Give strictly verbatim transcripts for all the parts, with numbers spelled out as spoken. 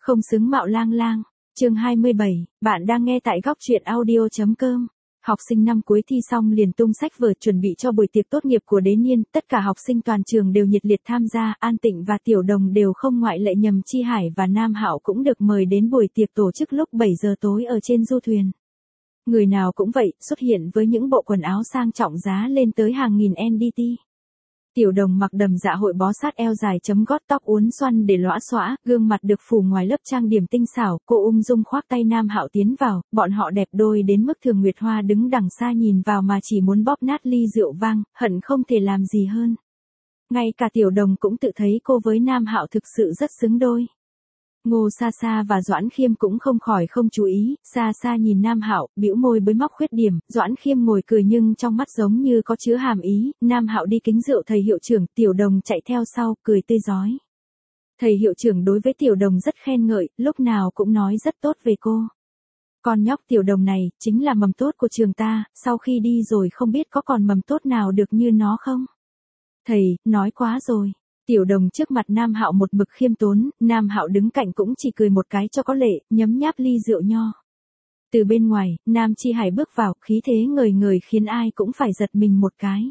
Không xứng mạo lang lang. Chương hai mươi bảy, bạn đang nghe tại góc truyện audio chấm com. Học sinh năm cuối thi xong liền tung sách vở chuẩn bị cho buổi tiệc tốt nghiệp của đế niên, tất cả học sinh toàn trường đều nhiệt liệt tham gia, An Tịnh và Tiểu Đồng đều không ngoại lệ, Nhầm Chi Hải và Nam Hạo cũng được mời đến buổi tiệc tổ chức lúc bảy giờ tối ở trên du thuyền. Người nào cũng vậy, xuất hiện với những bộ quần áo sang trọng giá lên tới hàng nghìn en đê tê. Tiểu Đồng mặc đầm dạ hội bó sát eo dài chấm gót, tóc uốn xoăn để lõa xõa, gương mặt được phủ ngoài lớp trang điểm tinh xảo, cô ung dung khoác tay Nam Hạo tiến vào, bọn họ đẹp đôi đến mức Thường Nguyệt Hoa đứng đằng xa nhìn vào mà chỉ muốn bóp nát ly rượu vang, hận không thể làm gì hơn. Ngay cả Tiểu Đồng cũng tự thấy cô với Nam Hạo thực sự rất xứng đôi. Ngô Sa Sa và Doãn Khiêm cũng không khỏi không chú ý, Sa Sa nhìn Nam Hạo, bĩu môi bới móc khuyết điểm, Doãn Khiêm ngồi cười nhưng trong mắt giống như có chứa hàm ý, Nam Hạo đi kính rượu thầy hiệu trưởng, Tiểu Đồng chạy theo sau, cười tươi rói. Thầy hiệu trưởng đối với Tiểu Đồng rất khen ngợi, lúc nào cũng nói rất tốt về cô. Con nhóc Tiểu Đồng này, chính là mầm tốt của trường ta, sau khi đi rồi không biết có còn mầm tốt nào được như nó không? Thầy, nói quá rồi. Tiểu Đồng trước mặt Nam Hạo một mực khiêm tốn, Nam Hạo đứng cạnh cũng chỉ cười một cái cho có lệ, nhấm nháp ly rượu nho. Từ bên ngoài, Nam Chi Hải bước vào, khí thế ngời ngời khiến ai cũng phải giật mình một cái.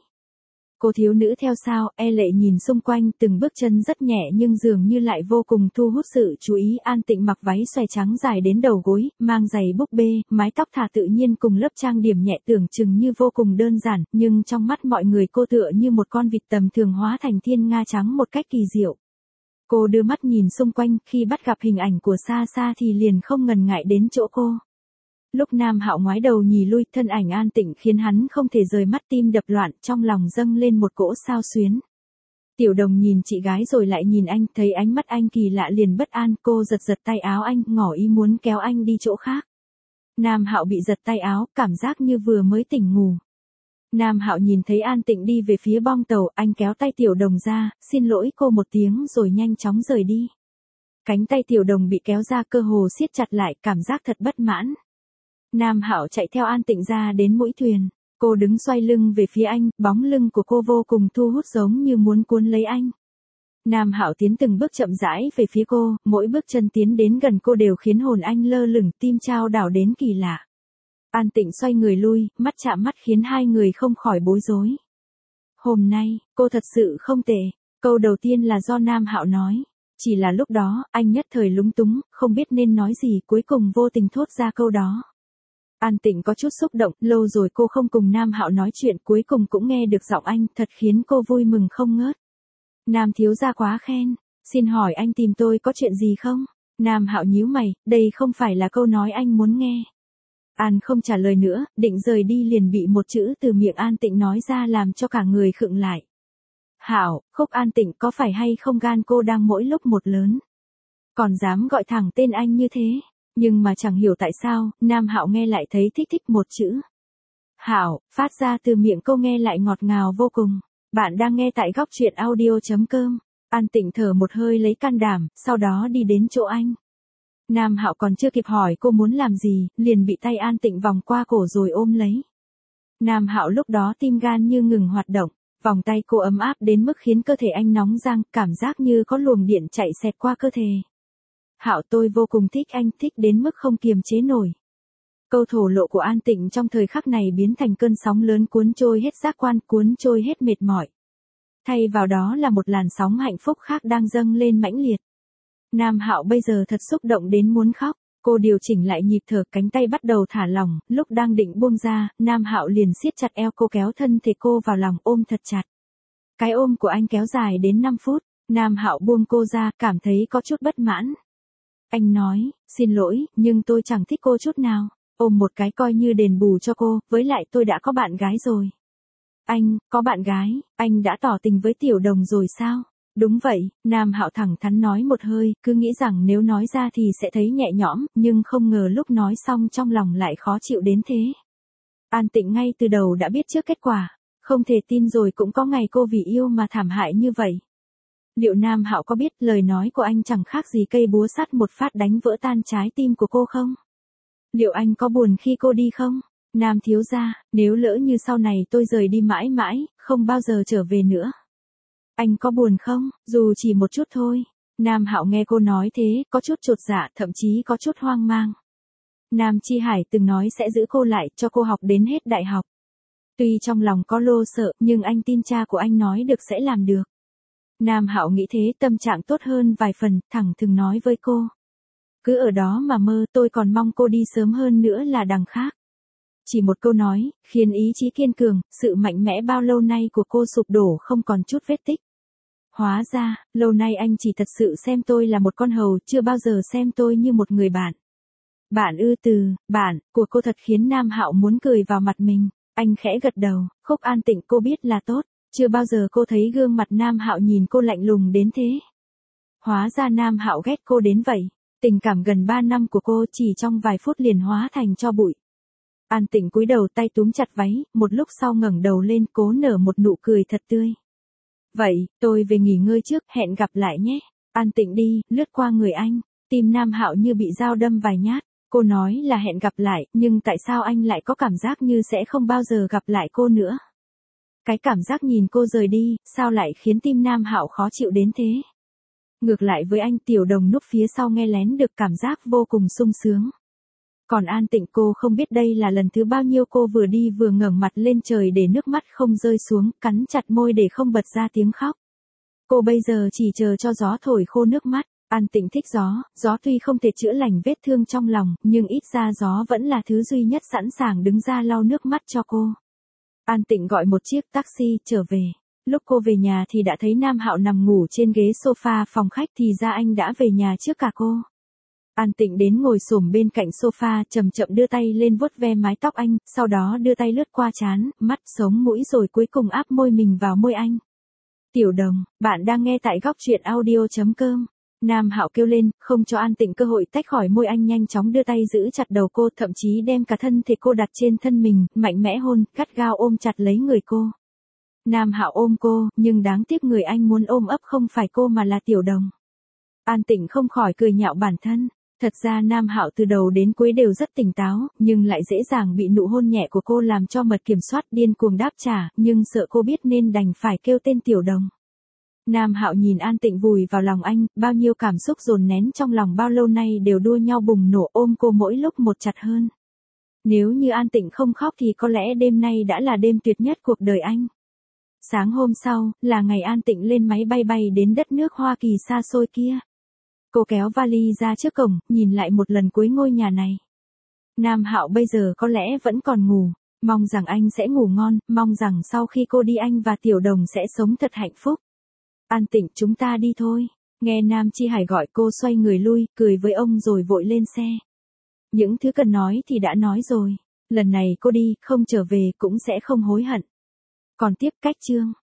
Cô thiếu nữ theo sau, e lệ nhìn xung quanh, từng bước chân rất nhẹ nhưng dường như lại vô cùng thu hút sự chú ý. An Tịnh mặc váy xòe trắng dài đến đầu gối, mang giày búp bê, mái tóc thả tự nhiên cùng lớp trang điểm nhẹ tưởng chừng như vô cùng đơn giản, nhưng trong mắt mọi người cô tựa như một con vịt tầm thường hóa thành thiên nga trắng một cách kỳ diệu. Cô đưa mắt nhìn xung quanh, khi bắt gặp hình ảnh của Sa Sa thì liền không ngần ngại đến chỗ cô. Lúc Nam Hạo ngoái đầu nhì lui, thân ảnh An Tịnh khiến hắn không thể rời mắt, tim đập loạn, trong lòng dâng lên một cỗ xao xuyến. Tiểu Đồng nhìn chị gái rồi lại nhìn anh, thấy ánh mắt anh kỳ lạ liền bất an, cô giật giật tay áo anh, ngỏ ý muốn kéo anh đi chỗ khác. Nam Hạo bị giật tay áo, cảm giác như vừa mới tỉnh ngủ. Nam Hạo nhìn thấy An Tịnh đi về phía bong tàu, anh kéo tay Tiểu Đồng ra, xin lỗi cô một tiếng rồi nhanh chóng rời đi. Cánh tay Tiểu Đồng bị kéo ra, cơ hồ siết chặt lại, cảm giác thật bất mãn. Nam Hạo chạy theo An Tịnh ra đến mũi thuyền, cô đứng xoay lưng về phía anh, bóng lưng của cô vô cùng thu hút giống như muốn cuốn lấy anh. Nam Hạo tiến từng bước chậm rãi về phía cô, mỗi bước chân tiến đến gần cô đều khiến hồn anh lơ lửng, tim trao đảo đến kỳ lạ. An Tịnh xoay người lui, mắt chạm mắt khiến hai người không khỏi bối rối. Hôm nay, cô thật sự không tệ, câu đầu tiên là do Nam Hạo nói. Chỉ là lúc đó, anh nhất thời lúng túng, không biết nên nói gì, cuối cùng vô tình thốt ra câu đó. An Tịnh có chút xúc động, lâu rồi cô không cùng Nam Hạo nói chuyện, cuối cùng cũng nghe được giọng anh, thật khiến cô vui mừng không ngớt. Nam thiếu gia quá khen, xin hỏi anh tìm tôi có chuyện gì không? Nam Hạo nhíu mày, đây không phải là câu nói anh muốn nghe. An không trả lời nữa, định rời đi liền bị một chữ từ miệng An Tịnh nói ra làm cho cả người khựng lại. Hảo, Khúc An Tịnh có phải hay không gan cô đang mỗi lúc một lớn? Còn dám gọi thẳng tên anh như thế? Nhưng mà chẳng hiểu tại sao, Nam Hạo nghe lại thấy thích thích một chữ. Hảo, phát ra từ miệng cô nghe lại ngọt ngào vô cùng. Bạn đang nghe tại góc truyện audio chấm com. An Tịnh thở một hơi lấy can đảm, sau đó đi đến chỗ anh. Nam Hạo còn chưa kịp hỏi cô muốn làm gì, liền bị tay An Tịnh vòng qua cổ rồi ôm lấy. Nam Hạo lúc đó tim gan như ngừng hoạt động, vòng tay cô ấm áp đến mức khiến cơ thể anh nóng rang, cảm giác như có luồng điện chạy xẹt qua cơ thể. Hạo, tôi vô cùng thích anh, thích đến mức không kiềm chế nổi. Câu thổ lộ của An Tịnh trong thời khắc này biến thành cơn sóng lớn cuốn trôi hết giác quan, cuốn trôi hết mệt mỏi. Thay vào đó là một làn sóng hạnh phúc khác đang dâng lên mãnh liệt. Nam Hạo bây giờ thật xúc động đến muốn khóc, cô điều chỉnh lại nhịp thở, cánh tay bắt đầu thả lỏng, lúc đang định buông ra, Nam Hạo liền siết chặt eo cô, kéo thân thể cô vào lòng ôm thật chặt. Cái ôm của anh kéo dài đến năm phút, Nam Hạo buông cô ra, cảm thấy có chút bất mãn. Anh nói, xin lỗi, nhưng tôi chẳng thích cô chút nào, ôm một cái coi như đền bù cho cô, với lại tôi đã có bạn gái rồi. Anh, có bạn gái, anh đã tỏ tình với Tiểu Đồng rồi sao? Đúng vậy, Nam Hạo thẳng thắn nói một hơi, cứ nghĩ rằng nếu nói ra thì sẽ thấy nhẹ nhõm, nhưng không ngờ lúc nói xong trong lòng lại khó chịu đến thế. An Tịnh ngay từ đầu đã biết trước kết quả, không thể tin rồi cũng có ngày cô vì yêu mà thảm hại như vậy. Liệu Nam Hạo có biết lời nói của anh chẳng khác gì cây búa sắt một phát đánh vỡ tan trái tim của cô không? Liệu anh có buồn khi cô đi không? Nam thiếu gia, nếu lỡ như sau này tôi rời đi mãi mãi, không bao giờ trở về nữa. Anh có buồn không, dù chỉ một chút thôi? Nam Hạo nghe cô nói thế, có chút chột dạ, thậm chí có chút hoang mang. Nam Chi Hải từng nói sẽ giữ cô lại, cho cô học đến hết đại học. Tuy trong lòng có lo sợ, nhưng anh tin cha của anh nói được sẽ làm được. Nam Hạo nghĩ thế, tâm trạng tốt hơn vài phần, thẳng thừng nói với cô. Cứ ở đó mà mơ, tôi còn mong cô đi sớm hơn nữa là đằng khác. Chỉ một câu nói, khiến ý chí kiên cường, sự mạnh mẽ bao lâu nay của cô sụp đổ không còn chút vết tích. Hóa ra, lâu nay anh chỉ thật sự xem tôi là một con hầu, chưa bao giờ xem tôi như một người bạn. Bạn ư? Từ bạn của cô thật khiến Nam Hạo muốn cười vào mặt mình. Anh khẽ gật đầu, Khúc An Tịnh cô biết là tốt, chưa bao giờ cô thấy gương mặt Nam Hạo nhìn cô lạnh lùng đến thế. Hóa ra Nam Hạo ghét cô đến vậy, tình cảm gần ba năm của cô chỉ trong vài phút liền hóa thành tro bụi. An Tịnh cúi đầu tay túm chặt váy, một lúc sau ngẩng đầu lên cố nở một nụ cười thật tươi. Vậy, tôi về nghỉ ngơi trước, hẹn gặp lại nhé. An Tịnh đi, lướt qua người anh, tim Nam Hạo như bị dao đâm vài nhát. Cô nói là hẹn gặp lại, nhưng tại sao anh lại có cảm giác như sẽ không bao giờ gặp lại cô nữa? Cái cảm giác nhìn cô rời đi, sao lại khiến tim Nam Hạo khó chịu đến thế? Ngược lại với anh, Tiểu Đồng núp phía sau nghe lén được cảm giác vô cùng sung sướng. Còn An Tịnh cô không biết đây là lần thứ bao nhiêu cô vừa đi vừa ngẩng mặt lên trời để nước mắt không rơi xuống, cắn chặt môi để không bật ra tiếng khóc. Cô bây giờ chỉ chờ cho gió thổi khô nước mắt. An Tịnh thích gió, gió tuy không thể chữa lành vết thương trong lòng, nhưng ít ra gió vẫn là thứ duy nhất sẵn sàng đứng ra lau nước mắt cho cô. An Tịnh gọi một chiếc taxi, trở về. Lúc cô về nhà thì đã thấy Nam Hạo nằm ngủ trên ghế sofa phòng khách, thì ra anh đã về nhà trước cả cô. An Tịnh đến ngồi xổm bên cạnh sofa, chậm chậm đưa tay lên vuốt ve mái tóc anh, sau đó đưa tay lướt qua trán, mắt, sống mũi rồi cuối cùng áp môi mình vào môi anh. Tiểu Đồng, bạn đang nghe tại góc truyện audio chấm com. Nam Hạo kêu lên, không cho An Tịnh cơ hội tách khỏi môi anh, nhanh chóng đưa tay giữ chặt đầu cô, thậm chí đem cả thân thể cô đặt trên thân mình, mạnh mẽ hôn, gắt gao ôm chặt lấy người cô. Nam Hạo ôm cô, nhưng đáng tiếc người anh muốn ôm ấp không phải cô mà là Tiểu Đồng. An Tịnh không khỏi cười nhạo bản thân. Thật ra Nam Hạo từ đầu đến cuối đều rất tỉnh táo, nhưng lại dễ dàng bị nụ hôn nhẹ của cô làm cho mật kiểm soát, điên cuồng đáp trả, nhưng sợ cô biết nên đành phải kêu tên Tiểu Đồng. Nam Hạo nhìn An Tịnh vùi vào lòng anh, bao nhiêu cảm xúc dồn nén trong lòng bao lâu nay đều đua nhau bùng nổ, ôm cô mỗi lúc một chặt hơn. Nếu như An Tịnh không khóc thì có lẽ đêm nay đã là đêm tuyệt nhất cuộc đời anh. Sáng hôm sau, là ngày An Tịnh lên máy bay bay đến đất nước Hoa Kỳ xa xôi kia. Cô kéo vali ra trước cổng, nhìn lại một lần cuối ngôi nhà này. Nam Hạo bây giờ có lẽ vẫn còn ngủ, mong rằng anh sẽ ngủ ngon, mong rằng sau khi cô đi anh và Tiểu Đồng sẽ sống thật hạnh phúc. An Tịnh, chúng ta đi thôi. Nghe Nam Chi Hải gọi cô xoay người lui, cười với ông rồi vội lên xe. Những thứ cần nói thì đã nói rồi. Lần này cô đi, không trở về cũng sẽ không hối hận. Còn tiếp cách chương.